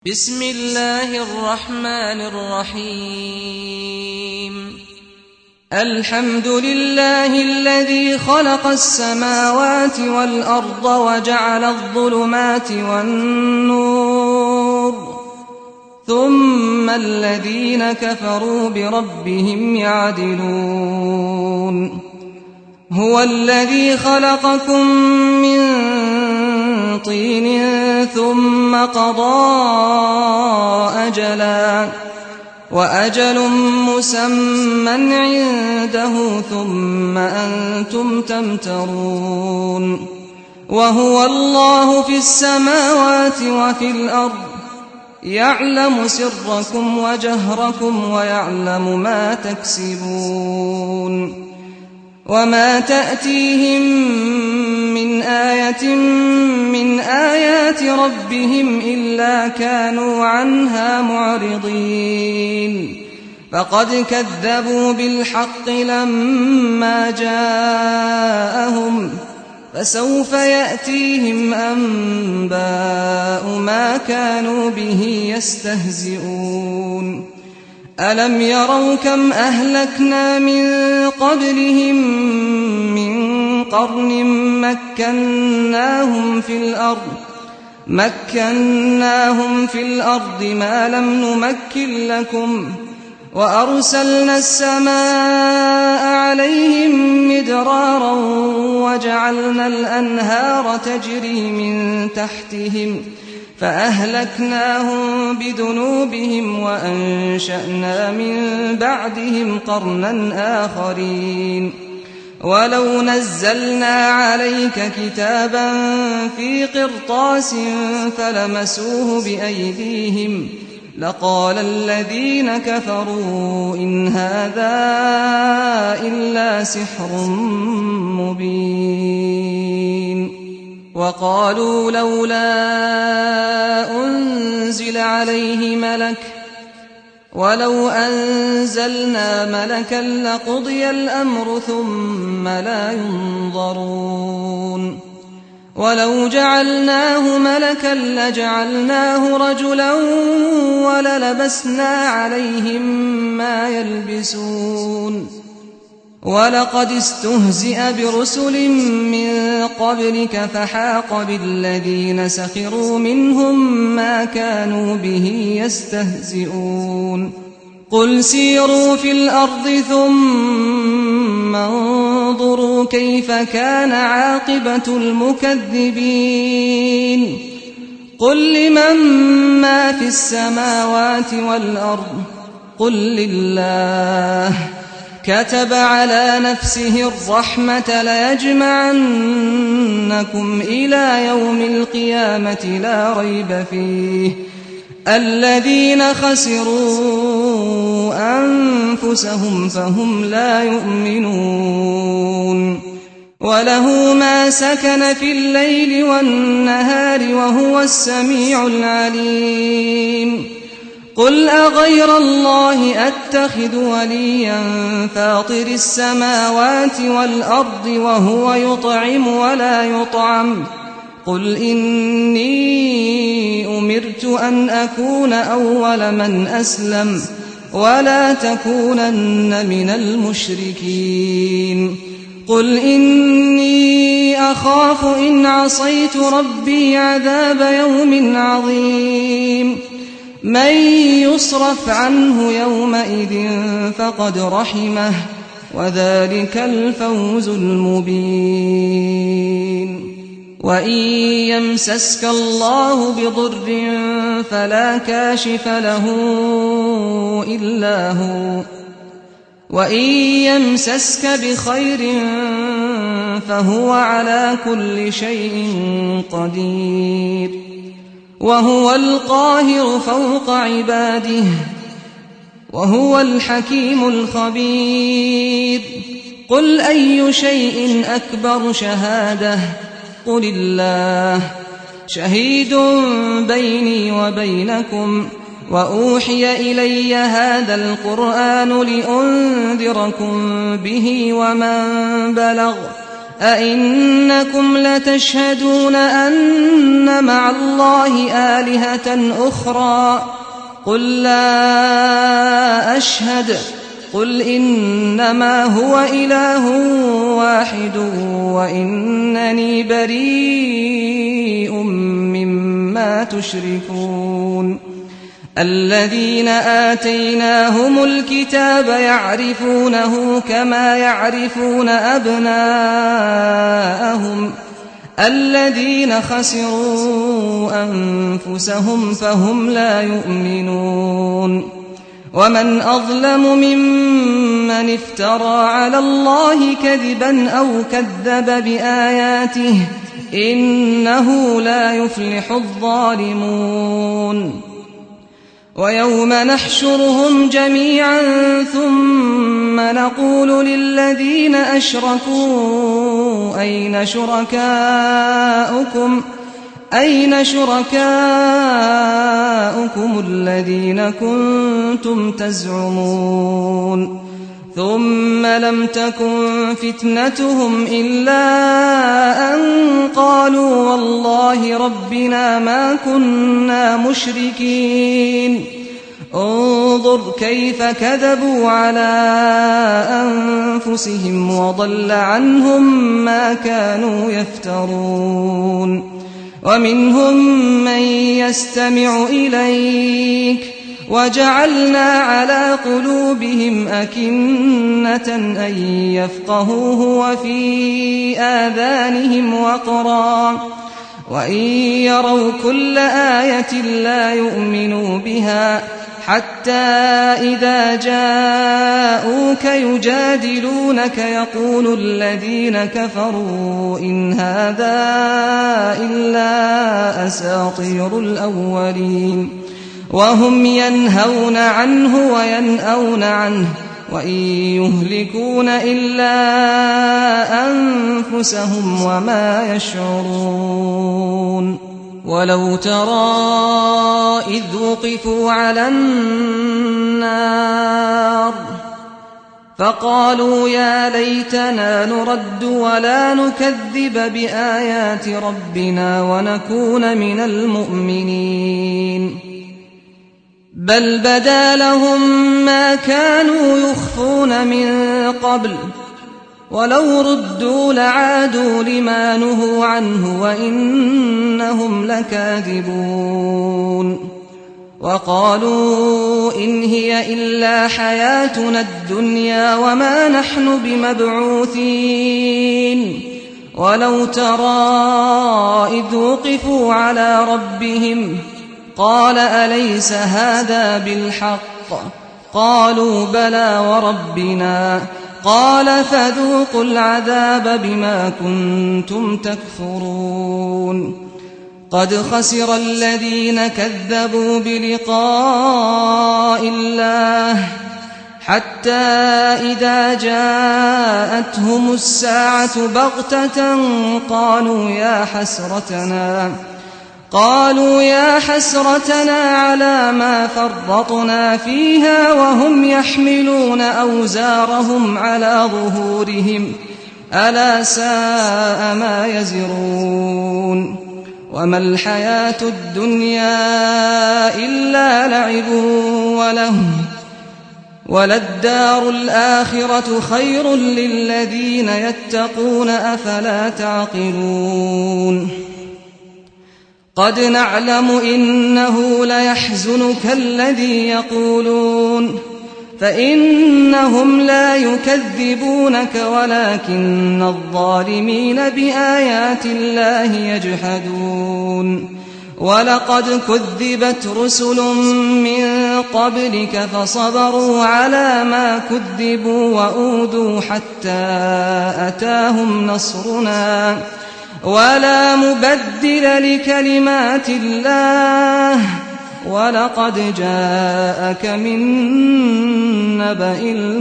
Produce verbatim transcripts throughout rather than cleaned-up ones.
بسم الله الرحمن الرحيم الحمد لله الذي خلق السماوات والأرض وجعل الظلمات والنور ثم الذين كفروا بربهم يعدلون هو الذي خلقكم من طين ثم قضى أجلا وأجل مسمى عنده ثم أنتم تمترون وهو الله في السماوات وفي الأرض يعلم سركم وجهركم ويعلم ما تكسبون وما تأتيهم من آية من آيات ربهم إلا كانوا عنها معرضين فقد كذبوا بالحق لما جاءهم فسوف يأتيهم أنباء ما كانوا به يستهزئون ألم يروا كم أهلكنا من قبلهم من قرن مكناهم في الأرض مكناهم في الأرض ما لم نمكن لكم وأرسلنا السماء عليهم مدرارا وجعلنا الأنهار تجري من تحتهم فأهلكناهم بذنوبهم وأنشأنا من بعدهم قرنا آخرين ولو نزلنا عليك كتابا في قرطاس فلمسوه بأيديهم لقال الذين كفروا إن هذا إلا سحر مبين وقالوا لولا أنزل عليه ملك ولو أنزلنا ملكا لقضي الأمر ثم لا ينظرون ولو جعلناه ملكا لجعلناه رجلا وللبسنا عليهم ما يلبسون ولقد استهزئ برسل من قبلك فحاق بالذين سخروا منهم ما كانوا به يستهزئون قل سيروا في الأرض ثم انظروا كيف كان عاقبة المكذبين قل لمن ما في السماوات والأرض قل لله كتب على نفسه الرحمة ليجمعنكم إلى يوم القيامة لا ريب فيه الذين خسروا أنفسهم فهم لا يؤمنون وله ما سكن في الليل والنهار وهو السميع العليم قل أغير الله أتخذ وليا فاطر السماوات والأرض وهو يطعم ولا يطعم قل إني أمرت أن أكون أول من أسلم ولا تكونن من المشركين قل إني أخاف إن عصيت ربي عذاب يوم عظيم من يصرف عنه يومئذ فقد رحمه وذلك الفوز المبين وإن يمسسك الله بضر فلا كاشف له إلا هو وإن يمسسك بخير فهو على كل شيء قدير وهو القاهر فوق عباده وهو الحكيم الخبير قل أي شيء أكبر شهادة قل الله شهيد بيني وبينكم وأوحي إلي هذا القرآن لأنذركم به ومن بلغ أئنكم لتشهدون أن مع الله آلهة أخرى قل لا أشهد قل إنما هو إله واحد وإنني بريء مما تشركون الذين آتيناهم الكتاب يعرفونه كما يعرفون أبناءهم الذين خسروا أنفسهم فهم لا يؤمنون ومن أظلم ممن افترى على الله كذبا أو كذب بآياته إنه لا يفلح الظالمون ويوم نحشرهم جميعا ثم نقول للذين أشركوا أين شركاؤكم أين شركاؤكم الذين كنتم تزعمون ثم لم تكن فتنتهم إلا أن قالوا والله ربنا ما كنا مشركين انظر كيف كذبوا على أنفسهم وضل عنهم ما كانوا يفترون ومنهم من يستمع إليك وجعلنا على قلوبهم أكنة أن يفقهوه وفي آذانهم وقرا وإن يروا كل آية لا يؤمنوا بها حتى إذا جاءوك يجادلونك يقول الذين كفروا إن هذا إلا أساطير الأولين وهم ينهون عنه وينأون عنه وإن يهلكون إلا أنفسهم وما يشعرون ولو ترى إذ وقفوا على النار فقالوا يا ليتنا نرد ولا نكذب بآيات ربنا ونكون من المؤمنين بل بدا لهم ما كانوا يخفون من قبل ولو ردوا لعادوا لما نهوا عنه وإنهم لكاذبون وقالوا إن هي إلا حياتنا الدنيا وما نحن بمبعوثين ولو ترى إذ وقفوا على ربهم قال أليس هذا بالحق قالوا بلى وربنا قال فذوقوا العذاب بما كنتم تكفرون قد خسر الذين كذبوا بلقاء الله حتى إذا جاءتهم الساعة بغتة قالوا يا حسرتنا قالوا يا حسرتنا على ما فرطنا فيها وهم يحملون أوزارهم على ظهورهم ألا ساء ما يزرون وما الحياة الدنيا إلا لعب ولهو وللدار الآخرة خير للذين يتقون أفلا تعقلون قد نعلم إنه ليحزنك الذي يقولون فإنهم لا يكذبونك ولكن الظالمين بآيات الله يجحدون ولقد كذبت رسل من قبلك فصبروا على ما كذبوا وأوذوا حتى أتاهم نصرنا ولا مبدل لكلمات الله ولقد جاءك من نبأ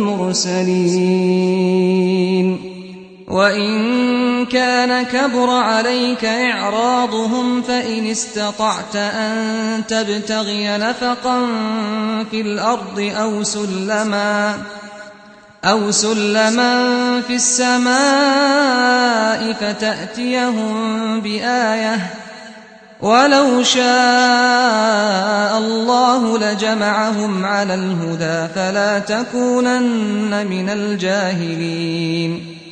المرسلين وإن كان كبر عليك إعراضهم فإن استطعت أن تبتغي نفقا في الأرض أو سلما أو سلما في السماء فتأتيهم بآية ولو شاء الله لجمعهم على الهدى فلا تكونن من الجاهلين